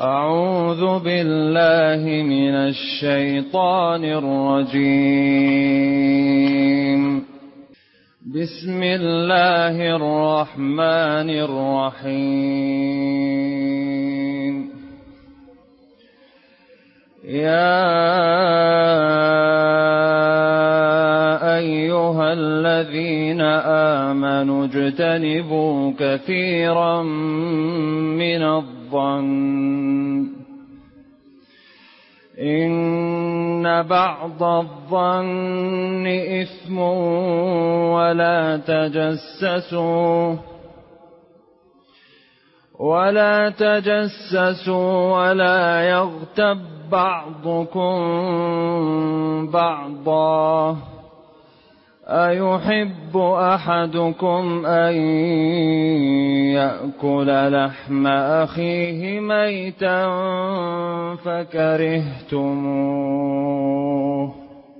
أعوذ بالله من الشيطان الرجيم. بسم الله الرحمن الرحيم. يا أيها الذين آمنوا اجتنبوا كثيرا من الظن إن بعض الظن إثم ولا تجسسوا ولا يغتب بعضكم بعضا أيحب أحدكم أن يأكل لحم أخيه ميتا فكرهتموه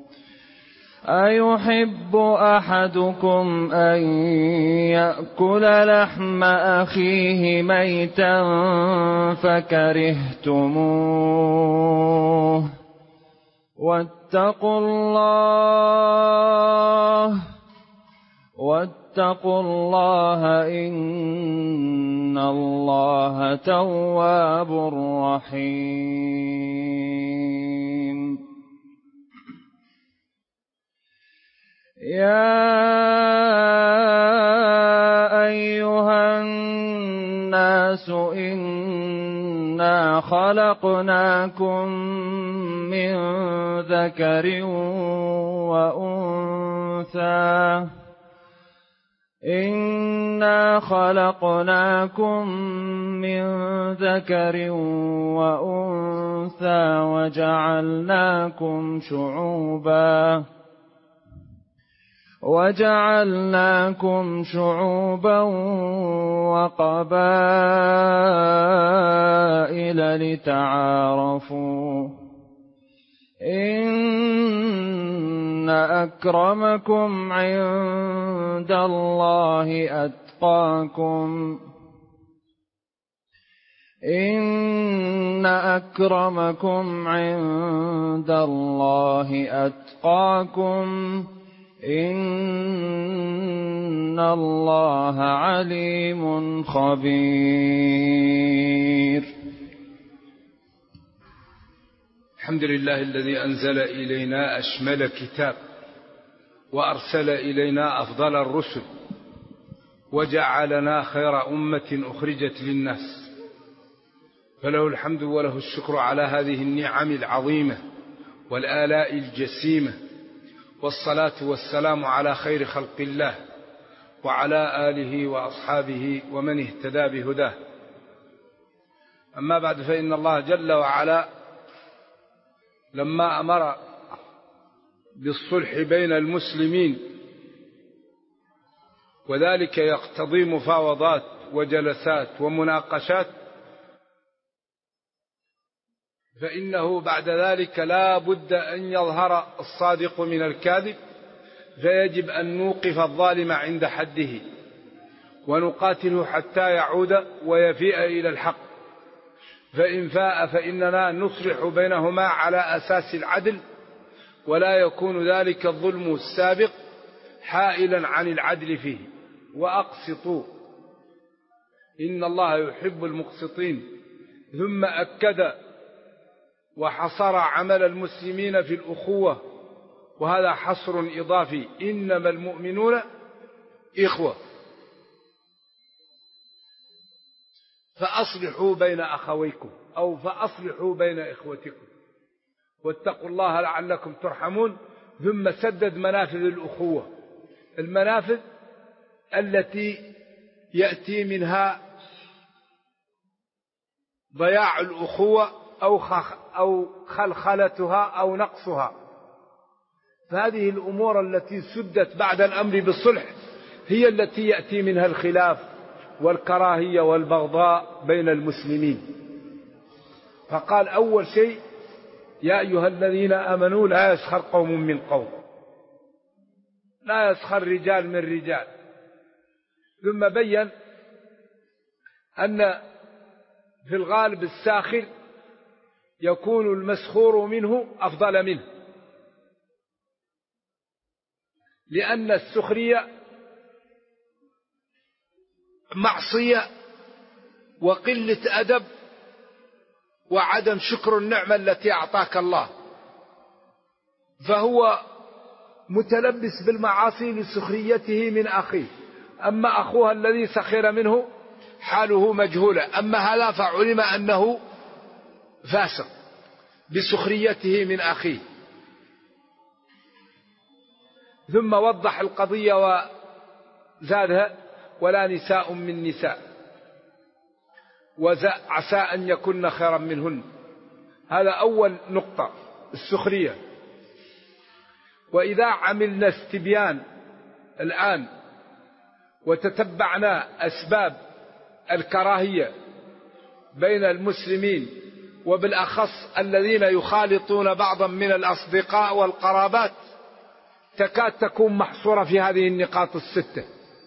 أيحب أحدكم أن يأكل لحم أخيه ميتا فكرهتموه واتقوا الله إن الله تواب رحيم. يا أيها الناس إنا خلقناكم من ذكر وأنثى وجعلناكم شعوبا وقبائل لتعارفوا إن أكرمكم عند الله أتقاكم إن الله عليم خبير. الحمد لله الذي أنزل إلينا أشمل كتاب وأرسل إلينا أفضل الرسل وجعلنا خير أمة أخرجت للناس، فله الحمد وله الشكر على هذه النعم العظيمة والآلاء الجسيمة، والصلاة والسلام على خير خلق الله وعلى آله وأصحابه ومن اهتدى بهداه. أما بعد، فإن الله جل وعلا لما أمر بالصلح بين المسلمين، وذلك يقتضي مفاوضات وجلسات ومناقشات، فإنه بعد ذلك لا بد أن يظهر الصادق من الكاذب، فيجب أن نوقف الظالم عند حده ونقاتله حتى يعود ويفيء إلى الحق، فإن فاء فإننا نصلح بينهما على أساس العدل، ولا يكون ذلك الظلم السابق حائلا عن العدل فيه. وأقسطوا إن الله يحب المقسطين. ثم أكد وحصر عمل المسلمين في الأخوة، وهذا حصر إضافي: إنما المؤمنون إخوة فأصلحوا بين أخويكم أو فأصلحوا بين إخوتكم واتقوا الله لعلكم ترحمون. ثم سدد منافذ الأخوة، المنافذ التي يأتي منها ضياع الأخوة أو خلخلتها أو نقصها. فهذه الأمور التي سدت بعد الأمر بالصلح هي التي يأتي منها الخلاف والكراهية والبغضاء بين المسلمين. فقال أول شيء: يا أيها الذين آمنوا لا يسخر قوم من قوم، لا يسخر رجال من رجال. ثم بين أن في الغالب الساخر يكون المسخور منه أفضل منه، لأن السخرية معصية وقلة أدب وعدم شكر النعمة التي أعطاك الله، فهو متلبس بالمعاصي لسخريته من أخيه. أما أخوها الذي سخر منه حاله مجهولة، أما هذا فعلم أنه فاسق بسخريته من أخيه. ثم وضح القضية وزادها: ولا نساء من نساء وعسى أن يكن خيرا منهن. هذا أول نقطة، السخرية. وإذا عملنا استبيان الآن وتتبعنا أسباب الكراهية بين المسلمين، وبالأخص الذين يخالطون بعضا من الأصدقاء والقرابات، تكاد تكون محصورة في هذه النقاط الستة: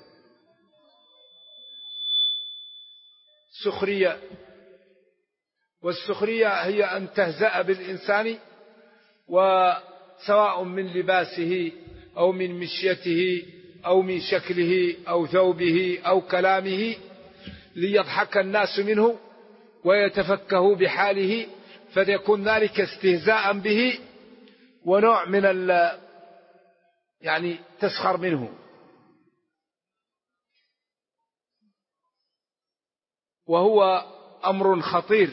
سخرية. والسخرية هي أن تهزأ بالإنسان، وسواء من لباسه أو من مشيته أو من شكله أو ثوبه أو كلامه، ليضحك الناس منه ويتفكهوا بحاله، فيكون ذلك استهزاء به ونوع من يعني تسخر منه. وهو أمر خطير،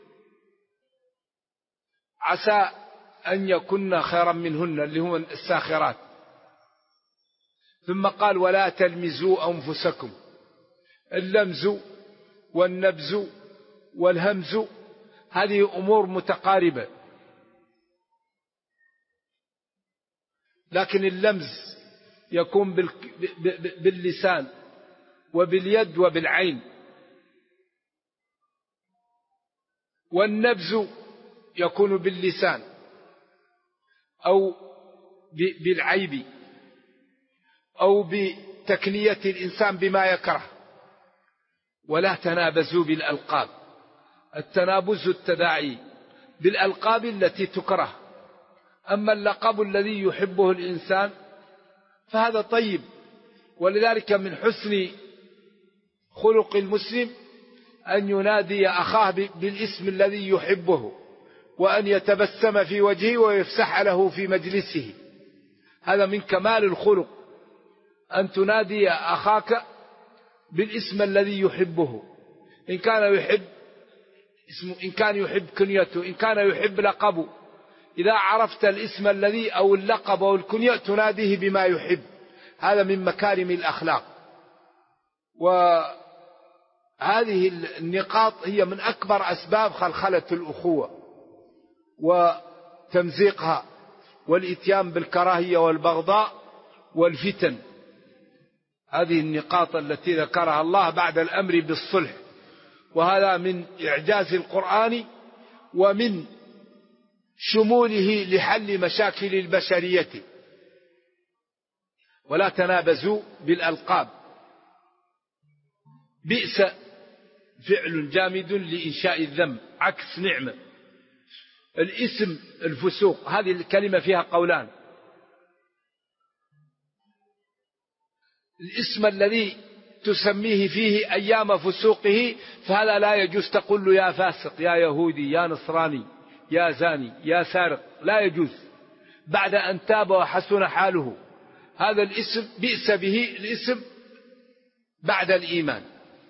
عسى أن يكن خيرا منهن، اللي هم الساخرات. ثم قال: ولا تلمزوا أنفسكم. اللمز والنبز والهمز هذه أمور متقاربة، لكن اللمز يكون باللسان وباليد وبالعين، والنبز يكون باللسان أو بالعيب أو بتكنية الإنسان بما يكره. ولا تنابزوا بالألقاب. التنابز التداعي بالألقاب التي تكره، أما اللقب الذي يحبه الإنسان فهذا طيب. ولذلك من حسن خلق المسلم أن ينادي أخاه بالاسم الذي يحبه، وأن يتبسم في وجهه ويفسح له في مجلسه. هذا من كمال الخلق، أن تنادي أخاك بالاسم الذي يحبه، إن كان يحب اسمه، إن كان يحب كنيته، إن كان يحب لقبه. إذا عرفت الاسم الذي أو اللقب أو الكنية تناديه بما يحب. هذا من مكارم الأخلاق. وهذه النقاط هي من أكبر أسباب خلخلة الأخوة وتمزيقها والإتيان بالكراهية والبغضاء والفتن. هذه النقاط التي ذكرها الله بعد الأمر بالصلح، وهذا من إعجاز القرآن ومن شموله لحل مشاكل البشرية. ولا تنابزوا بالألقاب. بئس فعل جامد لإنشاء الذنب، عكس نعمة. الاسم الفسوق، هذه الكلمة فيها قولان. الاسم الذي تسميه فيه أيام فسوقه فهذا لا يجوز تقول له يا فاسق، يا يهودي، يا نصراني، يا زاني، يا سارق، لا يجوز بعد أن تاب وحسن حاله. هذا الاسم بئس به الاسم بعد الإيمان.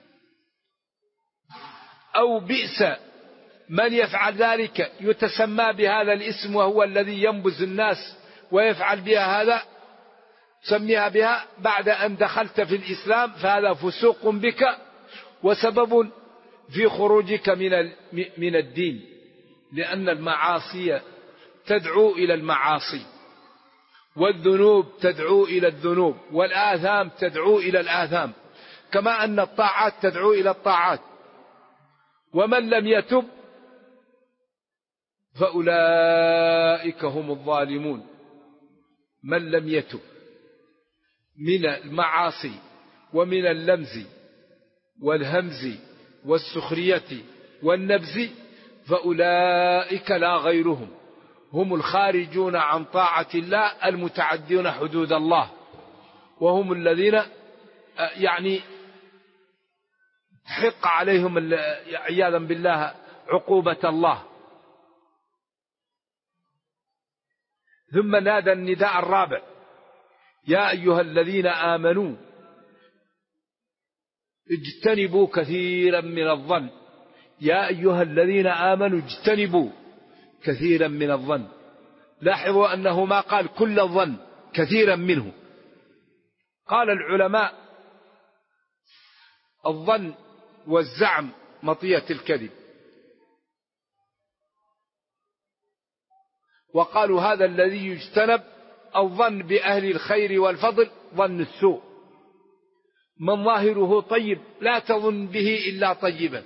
أو بئس من يفعل ذلك، يتسمى بهذا الاسم وهو الذي ينبذ الناس ويفعل بها هذا، سميها بها بعد أن دخلت في الإسلام، فهذا فسوق بك وسبب في خروجك من الدين، لأن المعاصي تدعو إلى المعاصي، والذنوب تدعو إلى الذنوب، والآثام تدعو إلى الآثام، كما أن الطاعات تدعو إلى الطاعات. ومن لم يتب فأولئك هم الظالمون. من لم يتب من المعاصي ومن اللمز والهمز والسخرية والنبذ فأولئك لا غيرهم هم الخارجون عن طاعة الله المتعدون حدود الله، وهم الذين يعني حق عليهم عياذا بالله عقوبة الله. ثم نادى النداء الرابع: يا أيها الذين آمنوا اجتنبوا كثيرا من الظن. يا أيها الذين آمنوا اجتنبوا كثيرا من الظن. لاحظوا أنه ما قال كل الظن، كثيرا منه. قال العلماء: الظن والزعم مطية الكذب. وقالوا هذا الذي يجتنب الظن بأهل الخير والفضل ظن السوء، من ظاهره طيب لا تظن به إلا طيبا.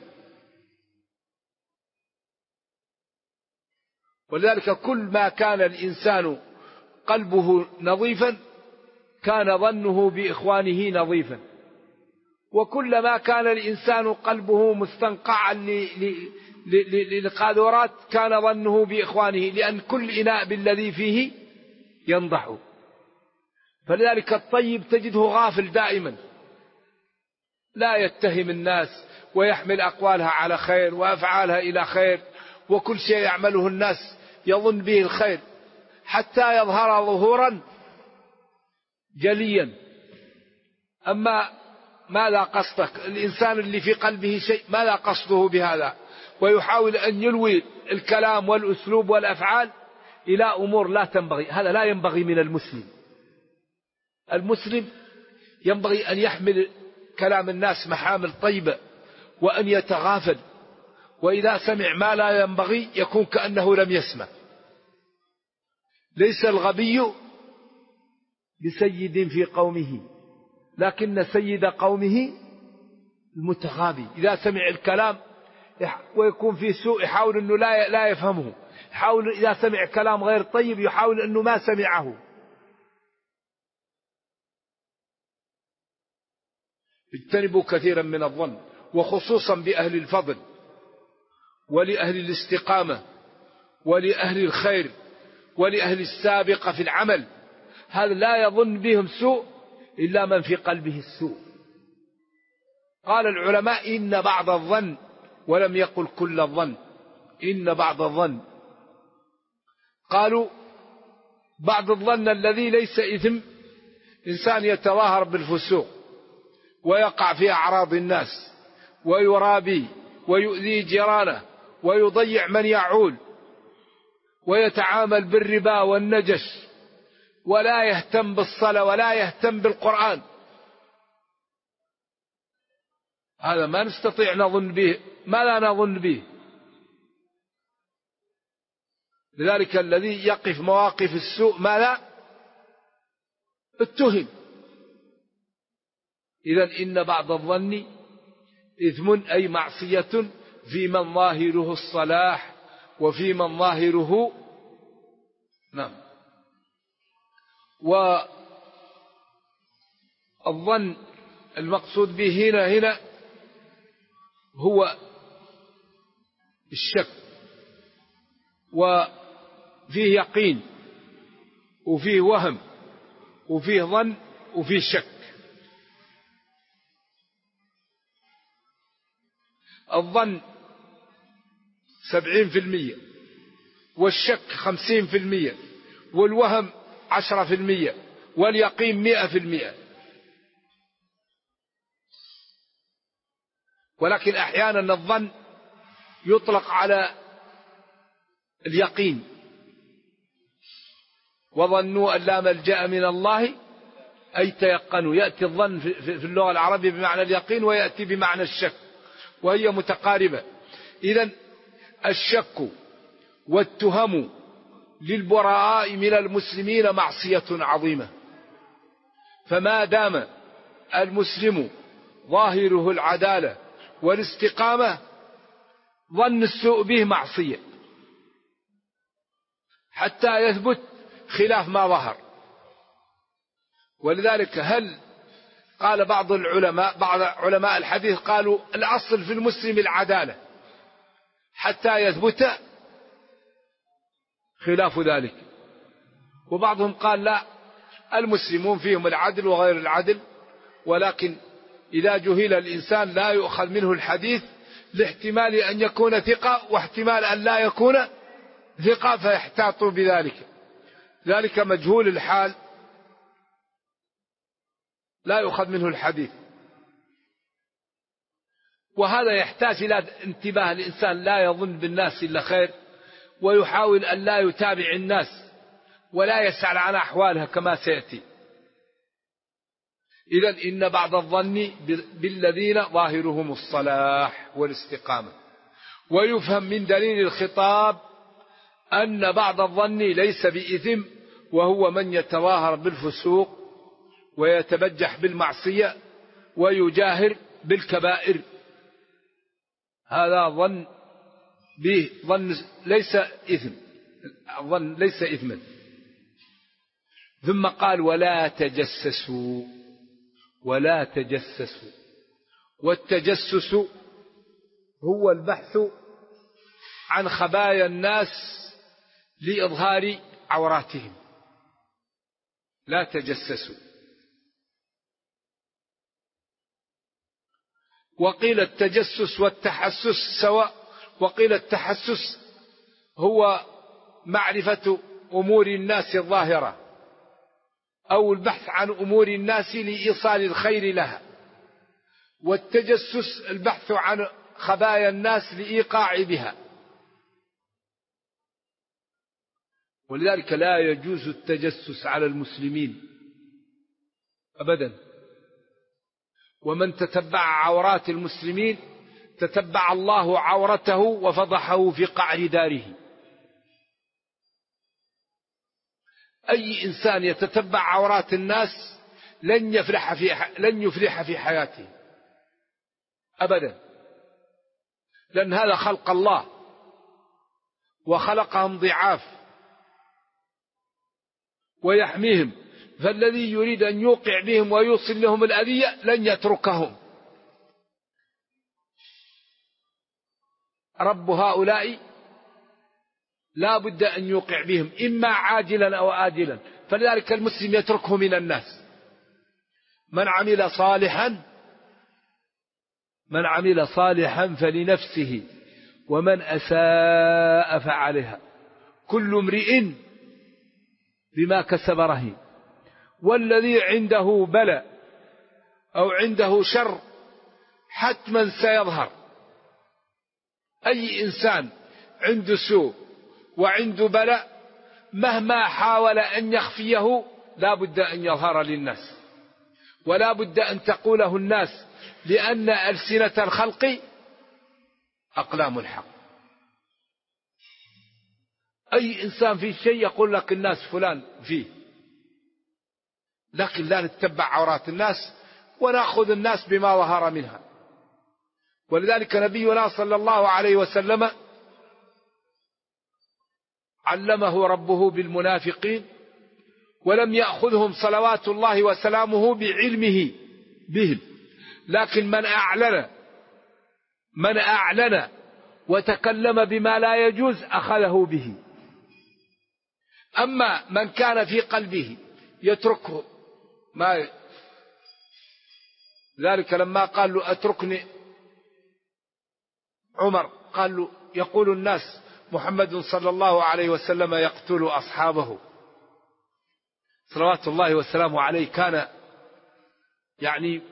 ولذلك كل ما كان الإنسان قلبه نظيفا كان ظنه بإخوانه نظيفا، وكلما كان الإنسان قلبه مستنقعا للقاذورات كان ظنه بإخوانه، لأن كل إناء بالذي فيه ينضح. فلذلك الطيب تجده غافل دائما، لا يتهم الناس ويحمل أقوالها على خير وأفعالها إلى خير، وكل شيء يعمله الناس يظن به الخير حتى يظهر ظهورا جليا. أما ماذا قصدك؟ الإنسان اللي في قلبه شيء ماذا قصده بهذا؟ ويحاول أن يلوي الكلام والأسلوب والأفعال إلى أمور لا تنبغي. هذا لا ينبغي من المسلم. المسلم ينبغي أن يحمل كلام الناس محامل طيبة، وأن يتغافل، وإذا سمع ما لا ينبغي يكون كأنه لم يسمع. ليس الغبي بسيد في قومه، لكن سيد قومه المتغابي. إذا سمع الكلام ويكون فيه سوء يحاول أنه لا يفهمه، يحاول إذا سمع كلام غير طيب يحاول أنه ما سمعه. اجتنبوا كثيرا من الظن، وخصوصا بأهل الفضل ولأهل الاستقامة ولأهل الخير ولأهل السابقة في العمل. هذا لا يظن بهم سوء إلا من في قلبه السوء. قال العلماء: إن بعض الظن، ولم يقل كل الظن، إن بعض الظن. قالوا بعض الظن الذي ليس إثم، إنسان يتظاهر بالفسوق ويقع في أعراض الناس ويرابي ويؤذي جيرانه ويضيع من يعول ويتعامل بالربا والنجش ولا يهتم بالصلاة ولا يهتم بالقرآن، هذا ما نستطيع نظن به. ما لا نظن به؟ لذلك الذي يقف مواقف السوء ما لا اتهم. إذن إن بعض الظن إثم، أي معصية في من ظاهره الصلاح وفي من ظاهره نعم. والظن المقصود به هنا هو الشك، وفيه يقين وفيه وهم وفيه ظن وفيه شك. الظن 70%، والشك 50%، والوهم 10%، واليقين 100%. ولكن أحيانا الظن يطلق على اليقين. وظنوا أن لا ملجأ من الله أي تيقنوا. يأتي الظن في اللغة العربية بمعنى اليقين، ويأتي بمعنى الشك، وهي متقاربة. إذن الشك والتهم للبراء من المسلمين معصية عظيمة. فما دام المسلم ظاهره العدالة والاستقامة ظن السوء به معصية حتى يثبت خلاف ما ظهر. ولذلك هل قال بعض العلماء، بعض علماء الحديث قالوا الأصل في المسلم العدالة، حتى يثبت خلاف ذلك. وبعضهم قال لا، المسلمون فيهم العدل وغير العدل، ولكن إذا جهل الإنسان لا يؤخذ منه الحديث لاحتمال أن يكون ثقة واحتمال أن لا يكون ثقة، فيحتاطوا بذلك. ذلك مجهول الحال لا يؤخذ منه الحديث. وهذا يحتاج إلى انتباه الإنسان، لا يظن بالناس إلا خير، ويحاول أن لا يتابع الناس ولا يسأل عن أحوالها كما سيأتي. إذن إن بعض الظن بالذين ظاهرهم الصلاح والاستقامة. ويفهم من دليل الخطاب أن بعض الظن ليس بإثم، وهو من يتظاهر بالفسوق ويتبجح بالمعصية ويجاهر بالكبائر، هذا ظن به ظن ليس إثم، الظن ليس إثما. ثم قال ولا تجسسوا، ولا تجسسوا. والتجسس هو البحث عن خبايا الناس لإظهار عوراتهم. لا تجسسوا. وقيل التجسس والتحسس سواء، وقيل التحسس هو معرفة أمور الناس الظاهرة، أو البحث عن أمور الناس لإيصال الخير لها، والتجسس البحث عن خبايا الناس لإيقاع بها. ولذلك لا يجوز التجسس على المسلمين أبدا. ومن تتبع عورات المسلمين تتبع الله عورته وفضحه في قعر داره. أي إنسان يتتبع عورات الناس لن يفلح في حياته أبدا، لأن هذا خلق الله وخلقهم ضعاف ويحميهم، فالذي يريد أن يوقع بهم ويوصل لهم الأذية لن يتركهم. رب هؤلاء لا بد أن يوقع بهم إما عاجلا أو آجلا، فلذلك المسلم يتركه من الناس. من عمل صالحا فلنفسه ومن أساء فعليها، كل امرئ بما كسب رهين. والذي عنده بلاء أو عنده شر حتما سيظهر. أي إنسان عنده سوء وعنده بلاء مهما حاول أن يخفيه لا بد أن يظهر للناس، ولا بد أن تقوله الناس، لأن ألسنة الخلق أقلام الحق. أي إنسان في شيء يقول لك الناس فلان فيه، لكن لا نتبع عورات الناس ونأخذ الناس بما ظهر منها. ولذلك نبينا صلى الله عليه وسلم علمه ربه بالمنافقين، ولم يأخذهم صلوات الله وسلامه بعلمه بهم، لكن من أعلن وتكلم بما لا يجوز أخذه به. أما من كان في قلبه يتركه ما ذلك. لما قال له أتركني عمر، قال له يقول الناس محمد صلى الله عليه وسلم يقتل أصحابه صلوات الله وسلامه عليه. كان يعني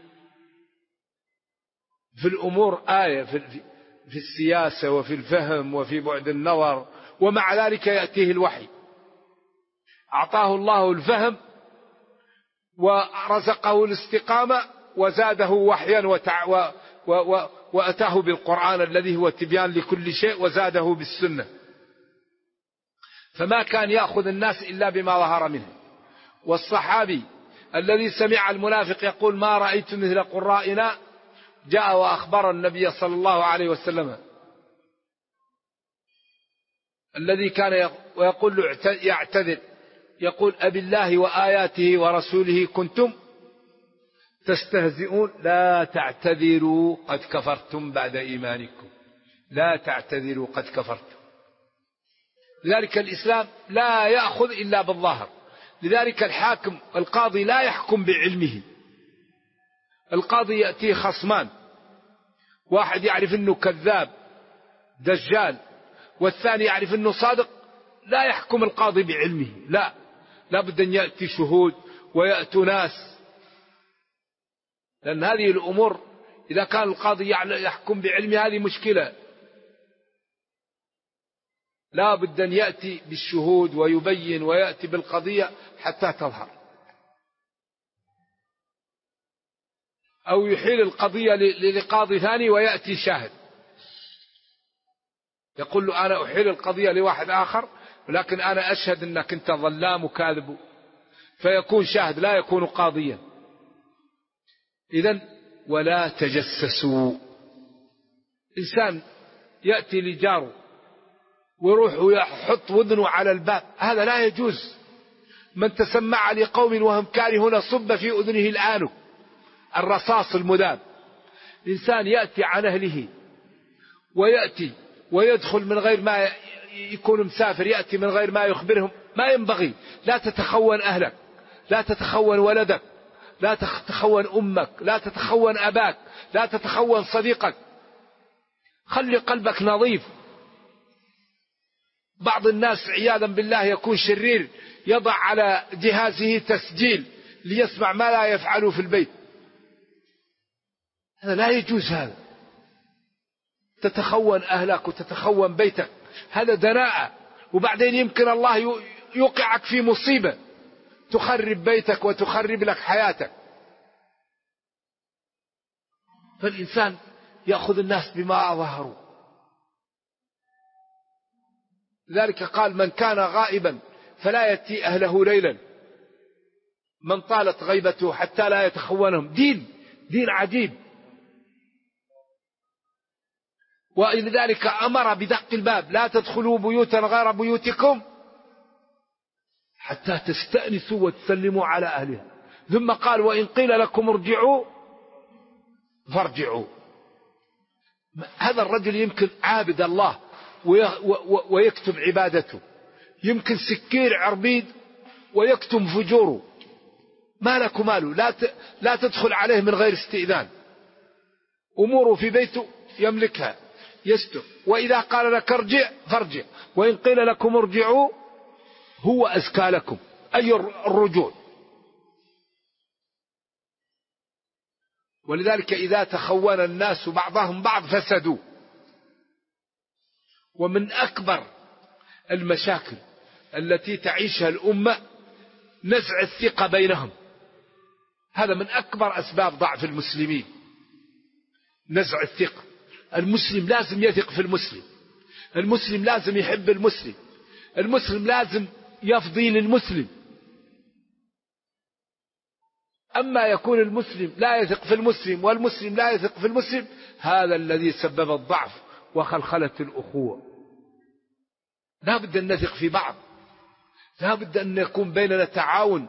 في الأمور آية، في السياسة وفي الفهم وفي بعد النظر، ومع ذلك يأتيه الوحي. أعطاه الله الفهم ورزقه الاستقامة وزاده وحيا وأتاه بالقرآن الذي هو تبيان لكل شيء، وزاده بالسنة. فما كان يأخذ الناس إلا بما ظهر منه. والصحابي الذي سمع المنافق يقول ما رأيت مثل قرائنا جاء وأخبر النبي صلى الله عليه وسلم، الذي كان ويقول له يعتذر، يقول أبي الله وآياته ورسوله كنتم تستهزئون لا تعتذروا قد كفرتم بعد إيمانكم. لا تعتذروا قد كفرتم. لذلك الإسلام لا يأخذ إلا بالظاهر. لذلك الحاكم القاضي لا يحكم بعلمه. القاضي يأتيه خصمان، واحد يعرف أنه كذاب دجال والثاني يعرف أنه صادق، لا يحكم القاضي بعلمه، لا بد أن يأتي شهود ويأتوا ناس، لأن هذه الأمور إذا كان القاضي يحكم بعلمه هذه مشكلة. لا بد أن يأتي بالشهود ويبين ويأتي بالقضية حتى تظهر، أو يحيل القضية لقاضي ثاني ويأتي شاهد يقول له أنا أحيل القضية لواحد آخر ولكن أنا أشهد أنك أنت ظلام وكاذب، فيكون شاهد لا يكون قاضيا. إذن ولا تجسسوا. إنسان يأتي لجاره ويروح ويحط وذنه على الباب، هذا لا يجوز. من تسمع لقوم وهم كارهون صب في أذنه الآنك، الرصاص المذاب. إنسان يأتي عن أهله ويأتي ويدخل من غير ما يكون مسافر، يأتي من غير ما يخبرهم، ما ينبغي. لا تتخون أهلك، لا تتخون ولدك، لا تتخون أمك، لا تتخون أباك، لا تتخون صديقك. خلي قلبك نظيف. بعض الناس عياذا بالله يكون شرير، يضع على جهازه تسجيل ليسمع ما لا يفعله في البيت، هذا لا يجوز. هذا تتخون أهلك وتتخون بيتك، هذا دناءة. وبعدين يمكن الله يوقعك في مصيبة تخرب بيتك وتخرب لك حياتك. فالإنسان يأخذ الناس بما ظهروا. لذلك قال من كان غائبا فلا يأتي أهله ليلا، من طالت غيبته حتى لا يتخونهم. دين عجيب. ولذلك أمر بدق الباب، لا تدخلوا بيوتا غير بيوتكم حتى تستأنسوا وتسلموا على أهلها. ثم قال وإن قيل لكم ارجعوا فارجعوا. هذا الرجل يمكن عابد الله ويكتم عبادته، يمكن سكير عربيد ويكتم فجوره، ما لك ماله. لا تدخل عليه من غير استئذان، أموره في بيته يملكها يستر. وإذا قال لك ارجع فارجع، وإن قيل لكم ارجعوا هو أزكى لكم، أي الرجوع. ولذلك إذا تخون الناس بعضهم بعض فسدوا. ومن أكبر المشاكل التي تعيشها الأمة نزع الثقة بينهم، هذا من أكبر أسباب ضعف المسلمين، نزع الثقة. المسلم لازم يثق في المسلم، المسلم لازم يحب المسلم، المسلم لازم يفضي للمسلم. أما يكون المسلم لا يثق في المسلم والمسلم لا يثق في المسلم، هذا الذي سبب الضعف وخلخلة الأخوة. لا بد أن نثق في بعض، لا بد أن يكون بيننا تعاون.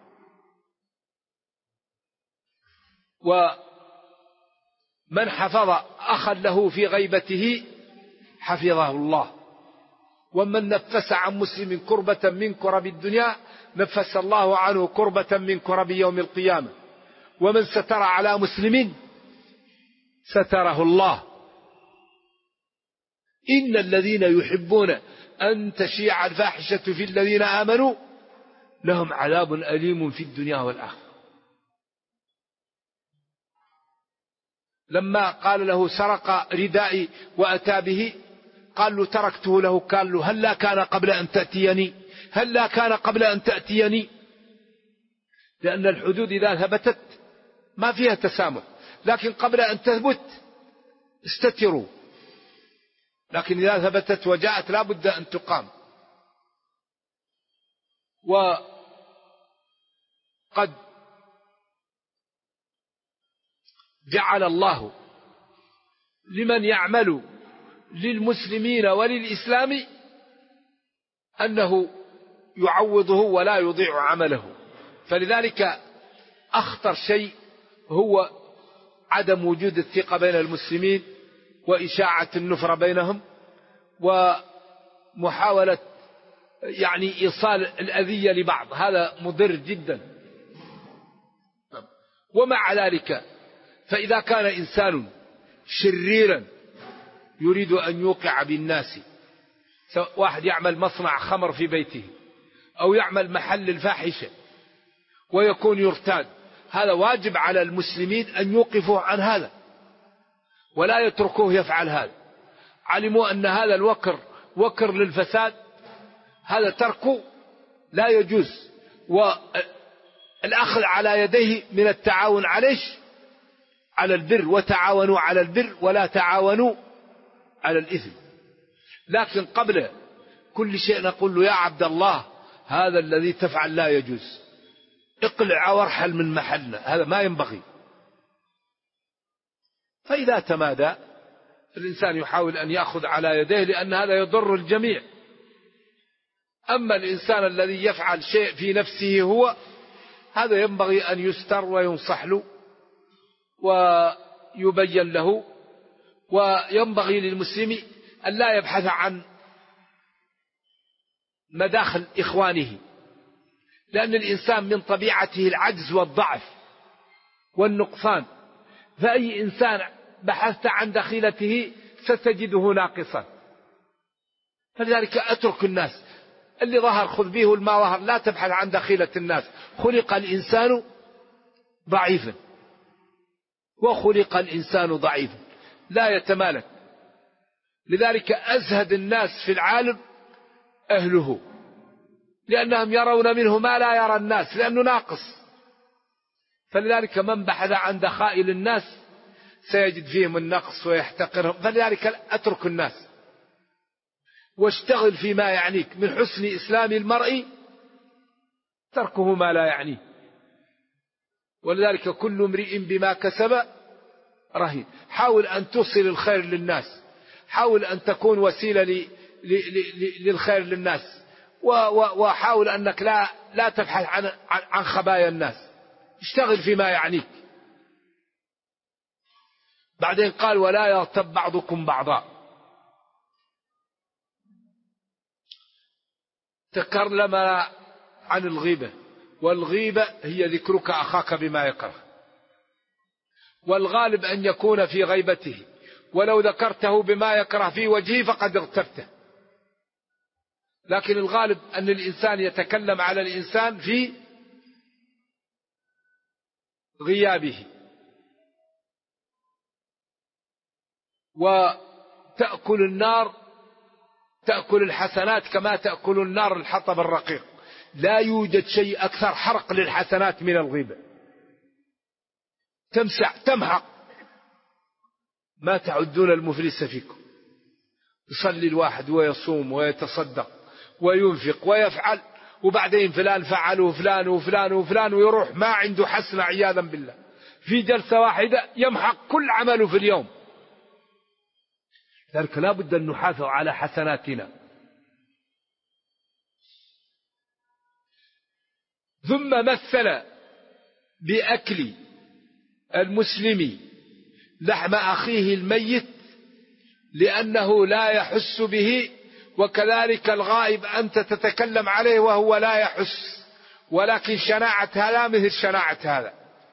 ومن حفظ أخا له في غيبته حفظه الله، ومن نفس عن مسلم كربة من كرب الدنيا نفس الله عنه كربة من كرب يوم القيامة، ومن ستر على مسلم ستره الله. إن الذين يحبون أن تشيع الفاحشة في الذين آمنوا لهم عذاب أليم في الدنيا والآخرة. لما قال له سرق ردائي وأتى به قال له تركته له، قال له هل لا كان قبل أن تأتيني، هل لا كان قبل أن تأتيني. لأن الحدود إذا ثبتت ما فيها تسامح، لكن قبل أن تثبت استتروا، لكن إذا ثبتت وجاءت لا بد أن تقام. وقد جعل الله لمن يعمل للمسلمين وللإسلام أنه يعوضه ولا يضيع عمله. فلذلك أخطر شيء هو عدم وجود الثقة بين المسلمين وإشاعة النفرة بينهم ومحاولة يعني إيصال الأذية لبعض، هذا مضر جدا. ومع ذلك فإذا كان إنسان شريرا يريد أن يوقع بالناس، واحد يعمل مصنع خمر في بيته أو يعمل محل الفاحشة ويكون يرتاد، هذا واجب على المسلمين أن يوقفوا عن هذا ولا يتركوه يفعل هذا. علموا أن هذا الوكر وكر للفساد، هذا تركه لا يجوز، والأخذ على يديه من التعاون على البر، وتعاونوا على البر ولا تعاونوا على الإثم. لكن قبل كل شيء نقول له يا عبد الله هذا الذي تفعل لا يجوز، اقلع وارحل من محلنا، هذا ما ينبغي. فإذا تمادى الإنسان يحاول أن يأخذ على يديه، لأن هذا يضر الجميع. أما الإنسان الذي يفعل شيء في نفسه هو، هذا ينبغي أن يستر وينصح له ويبين له. وينبغي للمسلم أن لا يبحث عن مداخل إخوانه، لأن الإنسان من طبيعته العجز والضعف والنقصان، فأي إنسان بحثت عن دخيلته ستجده ناقصا. فلذلك أترك الناس، اللي ظهر خذ به والما ظهر، لا تبحث عن دخيلة الناس. خلق الإنسان ضعيفا، وخلق الإنسان ضعيفا لا يتمالك. لذلك أزهد الناس في العالم أهله، لأنهم يرون منه ما لا يرى الناس، لأنه ناقص. فلذلك من بحث عن دخائل الناس سيجد فيهم النقص ويحتقرهم. فلذلك أترك الناس واشتغل فيما يعنيك. من حسن إسلام المرء تركه ما لا يعنيه. ولذلك كل امرئ بما كسب رهين. حاول أن توصل الخير للناس، حاول أن تكون وسيلة للخير للناس، وحاول أنك لا تبحث عن خبايا الناس، اشتغل فيما يعنيك. بعدين قال ولا يغتب بعضكم بعضا. تكلم عن الغيبة، والغيبة هي ذكرك أخاك بما يكره، والغالب أن يكون في غيبته، ولو ذكرته بما يكره في وجهه فقد اغتبته. لكن الغالب أن الإنسان يتكلم على الإنسان في غيابه. وتأكل النار، تأكل الحسنات كما تأكل النار الحطب الرقيق. لا يوجد شيء أكثر حرق للحسنات من الغيبة. تمحق. ما تعدون المفلس فيكم. يصلي الواحد ويصوم ويتصدق وينفق ويفعل، وبعدين فلان فعل وفلان وفلان وفلان، ويروح ما عنده حسنة عياذا بالله، في جلسة واحدة يمحق كل عمله في اليوم. لذلك لا بد أن نحافظ على حسناتنا. ثم مثل بأكل المسلم لحم أخيه الميت لأنه لا يحس به، وكذلك الغائب أنت تتكلم عليه وهو لا يحس، ولكن شناعة هذا مثل شناعة هذا.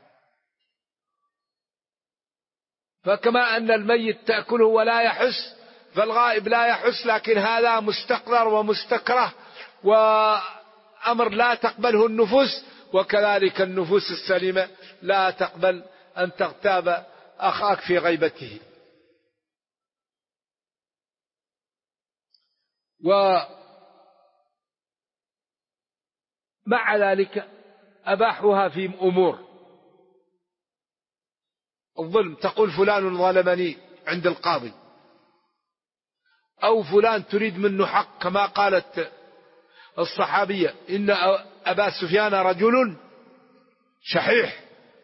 فكما أن الميت تأكله ولا يحس، فالغائب لا يحس، لكن هذا مستقذر ومستكره وأمر لا تقبله النفوس. وكذلك النفوس السليمة لا تقبل أن تغتاب أخاك في غيبته. ومع ذلك أباحوها في أمور الظلم. تقول فلان ظلمني عند القاضي، أو فلان تريد منه حق، كما قالت الصحابية إن أبا سفيان رجل شحيح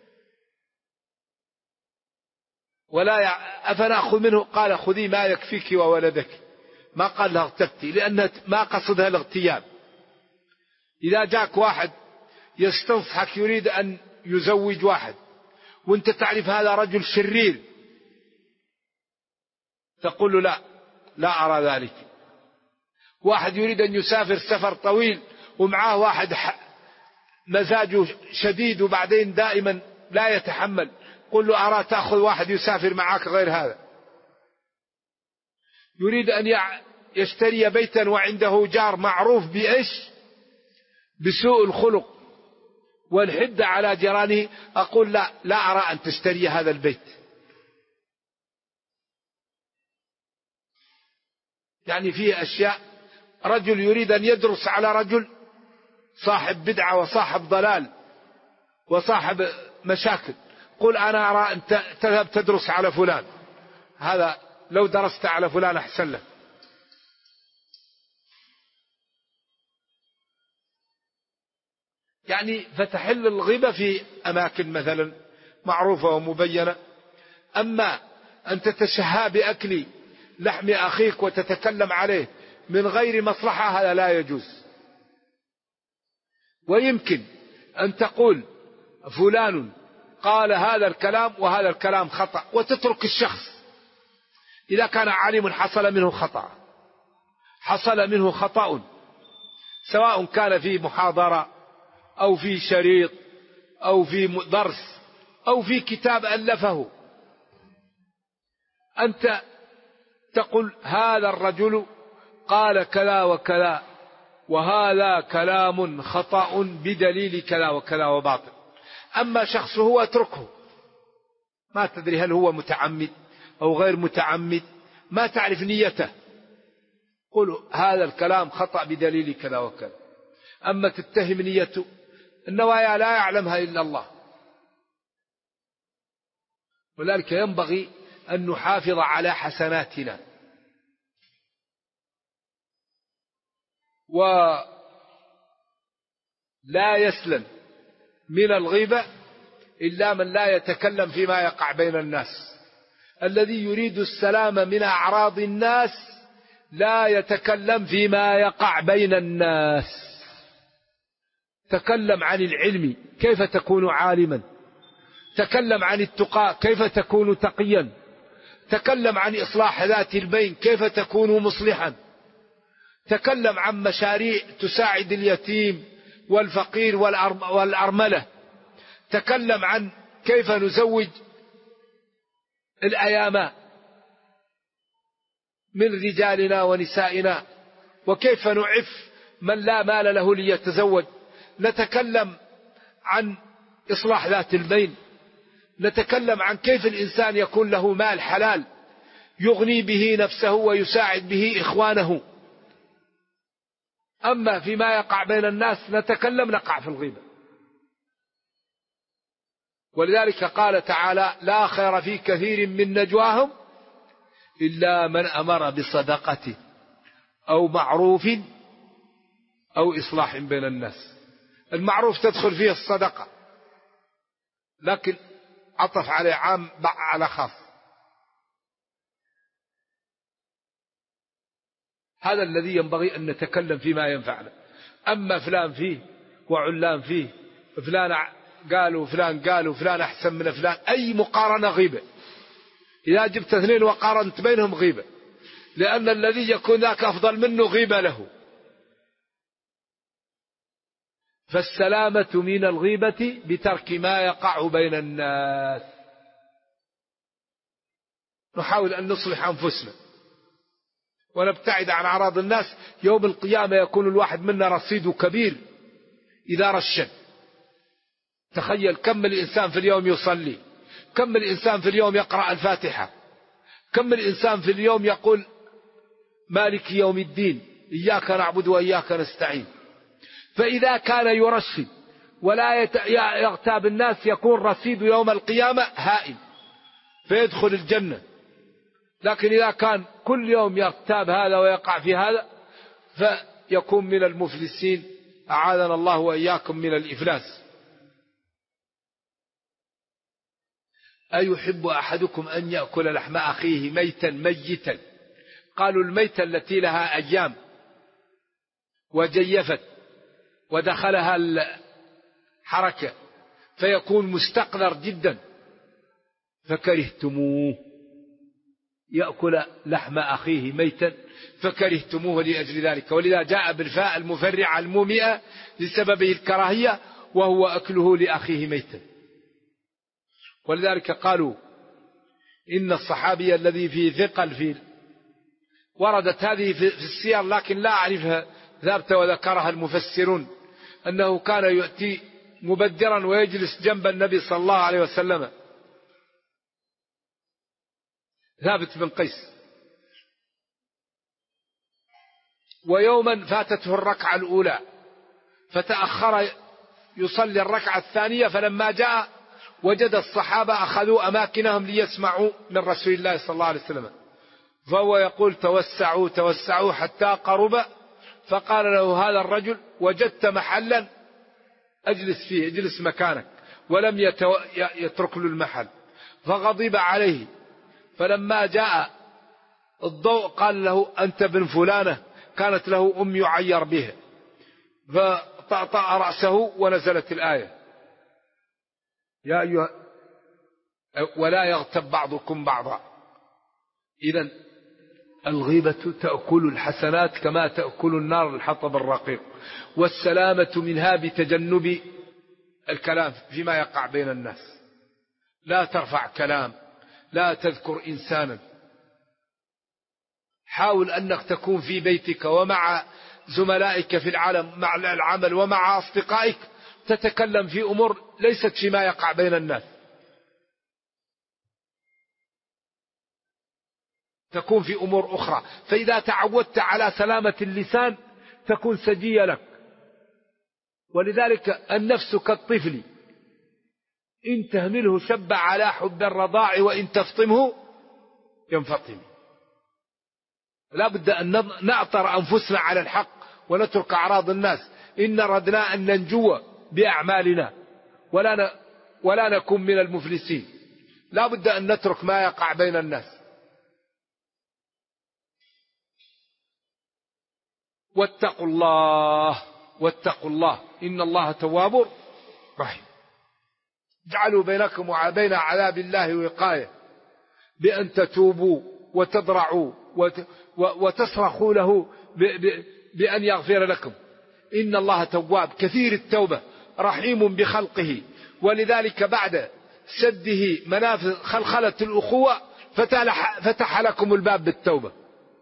ولا أفنأخذ منه، قال خذي ما يكفيك وولدك. ما قال لها اغتبتي، لأن ما قصدها الاغتياب. إذا جاك واحد يستنصحك يريد أن يزوج واحد، وانت تعرف هذا رجل شرير تقول له لا أرى ذلك. واحد يريد أن يسافر سفر طويل ومعاه واحد مزاجه شديد وبعدين دائما لا يتحمل، قل له أرى تأخذ واحد يسافر معك غير هذا. يريد أن يشتري بيتا وعنده جار معروف بإيش؟ بسوء الخلق والحدة على جيرانه، أقول لا أرى أن تشتري هذا البيت. يعني فيه أشياء. رجل يريد أن يدرس على رجل صاحب بدعة وصاحب ضلال وصاحب مشاكل، قل أنا أرى أن تذهب تدرس على فلان، هذا لو درست على فلان أحسن لك. يعني فتحل الغيبة في أماكن مثلا معروفة ومبينة. أما أن تتشهى بأكل لحم أخيك وتتكلم عليه من غير مصلحة، هذا لا يجوز. ويمكن أن تقول فلان قال هذا الكلام وهذا الكلام خطأ، وتترك الشخص. إذا كان عالم حصل منه خطأ سواء كان في محاضرة أو في شريط أو في درس أو في كتاب ألفه، أنت تقول هذا الرجل قال كذا وكذا وهذا كلام خطأ بدليل كذا وكذا وباطل. أما شخص هو اتركه، ما تدري هل هو متعمد أو غير متعمد، ما تعرف نيته، قل هذا الكلام خطأ بدليل كذا وكذا. أما تتهم نيته، النوايا لا يعلمها إلا الله. ولذلك ينبغي أن نحافظ على حسناتنا، ولا يسلم من الغيبة إلا من لا يتكلم فيما يقع بين الناس. الذي يريد السلام من أعراض الناس لا يتكلم فيما يقع بين الناس. تكلم عن العلم كيف تكون عالما، تكلم عن التقى كيف تكون تقيا، تكلم عن إصلاح ذات البين كيف تكون مصلحا، تكلم عن مشاريع تساعد اليتيم والفقير والأرملة، تكلم عن كيف نزوج الأيام من رجالنا ونسائنا، وكيف نعف من لا مال له ليتزوج. نتكلم عن إصلاح ذات البين، نتكلم عن كيف الإنسان يكون له مال حلال يغني به نفسه ويساعد به إخوانه. أما فيما يقع بين الناس نتكلم، نقع في الغيبة. ولذلك قال تعالى لا خير في كثير من نجواهم إلا من أمر بصدقة أو معروف أو إصلاح بين الناس. المعروف تدخل فيه الصدقة، لكن عطف عليه عام على خاص. هذا الذي ينبغي أن نتكلم فيما ينفعنا. أما فلان فيه وعلان فيه، فلان قالوا فلان قالوا فلان أحسن من فلان، أي مقارنة غيبة. إذا جبت اثنين وقارنت بينهم غيبة، لأن الذي يكون ذاك أفضل منه غيبة له. فالسلامة من الغيبة بترك ما يقع بين الناس. نحاول أن نصلح أنفسنا ونبتعد عن أعراض الناس. يوم القيامة يكون الواحد منا رصيده كبير إذا رشد. تخيل كم الإنسان في اليوم يصلي، كم الإنسان في اليوم يقرأ الفاتحة، كم الإنسان في اليوم يقول مالك يوم الدين إياك نعبد وإياك نستعين. فإذا كان يرشد ولا يغتاب الناس يكون رصيد يوم القيامة هائل فيدخل الجنة. لكن إذا كان كل يوم يغتاب هذا ويقع في هذا فيكون من المفلسين، أعاذنا الله وإياكم من الإفلاس. أيحب أحدكم أن يأكل لحم أخيه ميتا؟ قالوا الميتة التي لها أيام وجيفت ودخلها الحركة فيكون مستقذر جدا فكرهتموه. يأكل لحم أخيه ميتا فكرهتموه لأجل ذلك، ولذا جاء بالفاء المفرعة المومئة لسبب الكراهية وهو أكله لأخيه ميتا. ولذلك قالوا إن الصحابي الذي فيه ثقل وردت هذه في السير لكن لا أعرفها ثابتة وذكرها المفسرون، أنه كان يأتي مبدرا ويجلس جنب النبي صلى الله عليه وسلم، ثابت بن قيس. ويوما فاتته الركعة الأولى فتأخر يصلي الركعة الثانية، فلما جاء وجد الصحابة أخذوا أماكنهم ليسمعوا من رسول الله صلى الله عليه وسلم، فهو يقول توسعوا توسعوا حتى قرب، فقال له هذا الرجل وجدت محلا أجلس فيه، اجلس مكانك، ولم يترك له المحل، فغضب عليه. فلما جاء الضوء قال له أنت بن فلانة كانت له أم يعير بها، فطأطأ رأسه ونزلت الآية يا أيها ولا يغتب بعضكم بعضا. إذن الغيبة تأكل الحسنات كما تأكل النار الحطب الرقيق، والسلامة منها بتجنب الكلام فيما يقع بين الناس. لا ترفع كلام، لا تذكر إنسانا. حاول أنك تكون في بيتك ومع زملائك في مع العمل ومع أصدقائك تتكلم في أمور ليست فيما يقع بين الناس، تكون في أمور أخرى. فإذا تعودت على سلامة اللسان تكون سجية لك. ولذلك النفس كالطفل إن تهمله شب على حب الرضاع وإن تفطمه ينفطم. لا بد أن نأطر أنفسنا على الحق ونترك أعراض الناس. إن أردنا أن ننجو بأعمالنا ولا نكون من المفلسين. لا بد أن نترك ما يقع بين الناس. واتقوا الله إن الله تواب رحيم. اجعلوا بينكم وبين عذاب الله وقاية بأن تتوبوا وتضرعوا وتصرخوا له بأن يغفر لكم. إن الله تواب كثير التوبة رحيم بخلقه. ولذلك بعد سده منافذ خلخلة الأخوة فتح لكم الباب بالتوبة.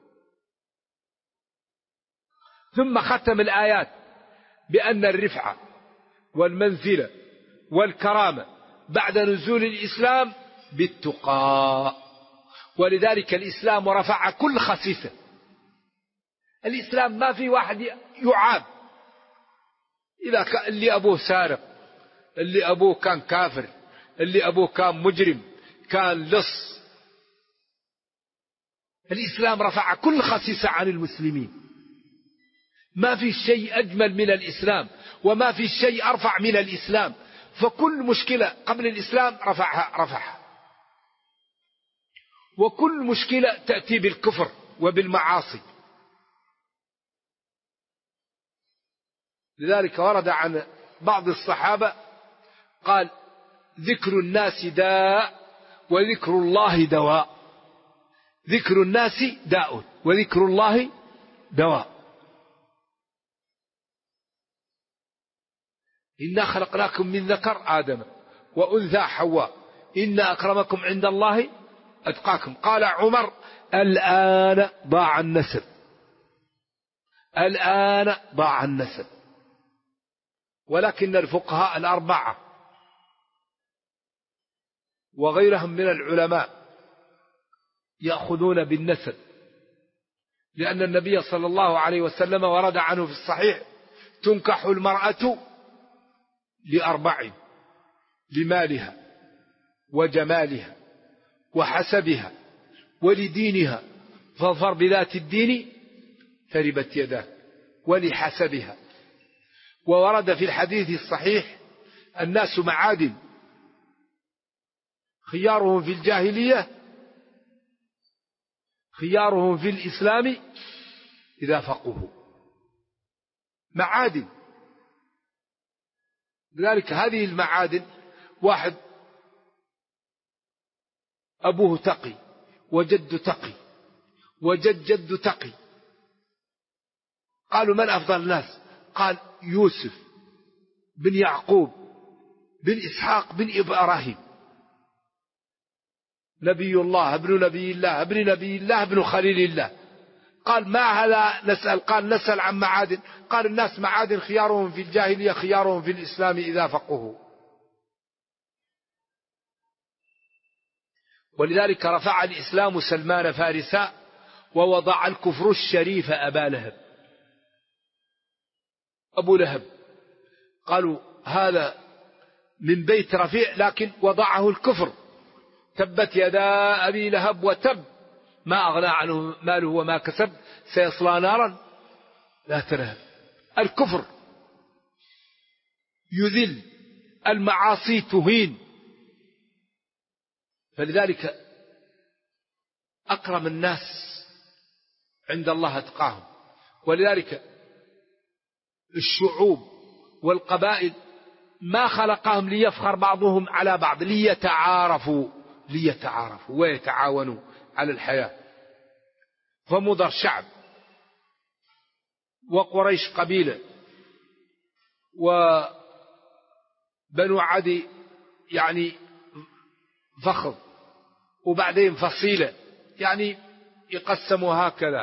ثم ختم الآيات بأن الرفعة والمنزلة والكرامة بعد نزول الإسلام بالتقى. ولذلك الإسلام رفع كل خسيسة. الإسلام ما في واحد يعاب. إذا كان اللي أبوه سارق، اللي أبوه كان كافر، اللي أبوه كان مجرم، كان لص، الإسلام رفع كل خسيسة عن المسلمين. ما في شيء أجمل من الإسلام، وما في شيء أرفع من الإسلام. فكل مشكلة قبل الإسلام رفعها. وكل مشكلة تأتي بالكفر وبالمعاصي. لذلك ورد عن بعض الصحابة قال ذكر الناس داء وذكر الله دواء. ذكر الناس داء وذكر الله دواء. إنا خلقناكم من ذكر آدم وأنثى حواء إن أكرمكم عند الله أتقاكم. قال عمر الآن ضاع النسب، الآن ضاع النسب. ولكن الفقهاء الأربعة وغيرهم من العلماء يأخذون بالنسب، لأن النبي صلى الله عليه وسلم ورد عنه في الصحيح تنكح المرأة لأربع: لمالها وجمالها وحسبها ولدينها فاظفر بذات الدين تربت يداك، ولحسبها. وورد في الحديث الصحيح الناس معادن خيارهم في الجاهلية خيارهم في الإسلام إذا فقهوا. معادن. لذلك هذه المعادن واحد أبوه تقي وجد تقي وجد جد تقي. قالوا من أفضل الناس؟ قال يوسف بن يعقوب بن إسحاق بن إبراهيم، نبي الله ابن نبي الله ابن نبي الله ابن خليل الله. قال ما هذا نسأل؟ قال نسأل عن معادن. قال الناس معادن خيارهم في الجاهلية خيارهم في الإسلام إذا فقهوا. ولذلك رفع الإسلام سلمان فارسا ووضع الكفر الشريف أبا لهب. أبو لهب قالوا هذا من بيت رفيع لكن وضعه الكفر. تبت يدا أبي لهب وتب ما أغنى عنه ماله وما كسب سيصلى نارا ذات لهب. الكفر يذل، المعاصي تهين. فلذلك أكرم الناس عند الله أتقاهم. ولذلك الشعوب والقبائل ما خلقهم ليفخر بعضهم على بعض، ليتعارفوا ويتعاونوا على الحياة. فمضر شعب، وقريش قبيلة، وبنو عدي يعني فخذ، وبعدين فصيلة، يعني يقسموا هكذا.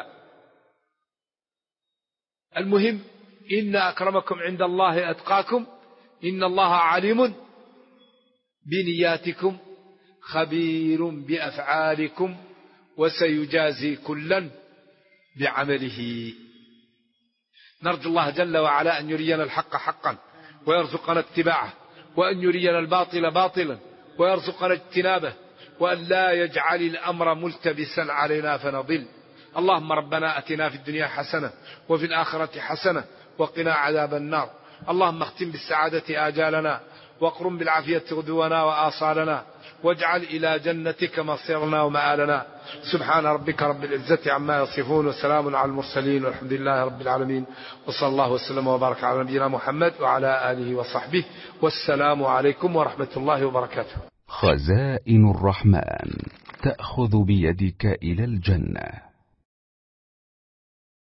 المهم إن أكرمكم عند الله أتقاكم إن الله عليم بنياتكم خبير بأفعالكم وسيجازي كلا بعمله. نرجو الله جل وعلا أن يرينا الحق حقا ويرزقنا اتباعه، وأن يرينا الباطل باطلا ويرزقنا اجتنابه، وأن لا يجعل الأمر ملتبسا علينا فنضل. اللهم ربنا أتنا في الدنيا حسنة وفي الآخرة حسنة وقنا عذاب النار. اللهم اختم بالسعادة آجالنا واقرم بالعافية غدونا وآصالنا، واجعل إلى جنتك مصيرنا ومآلنا. سبحان ربك رب العزة عما يصفون وسلام على المرسلين والحمد لله رب العالمين، وصلى الله وسلم وبارك على نبينا محمد وعلى آله وصحبه، والسلام عليكم ورحمة الله وبركاته. خزائن الرحمن تأخذ بيدك إلى الجنة.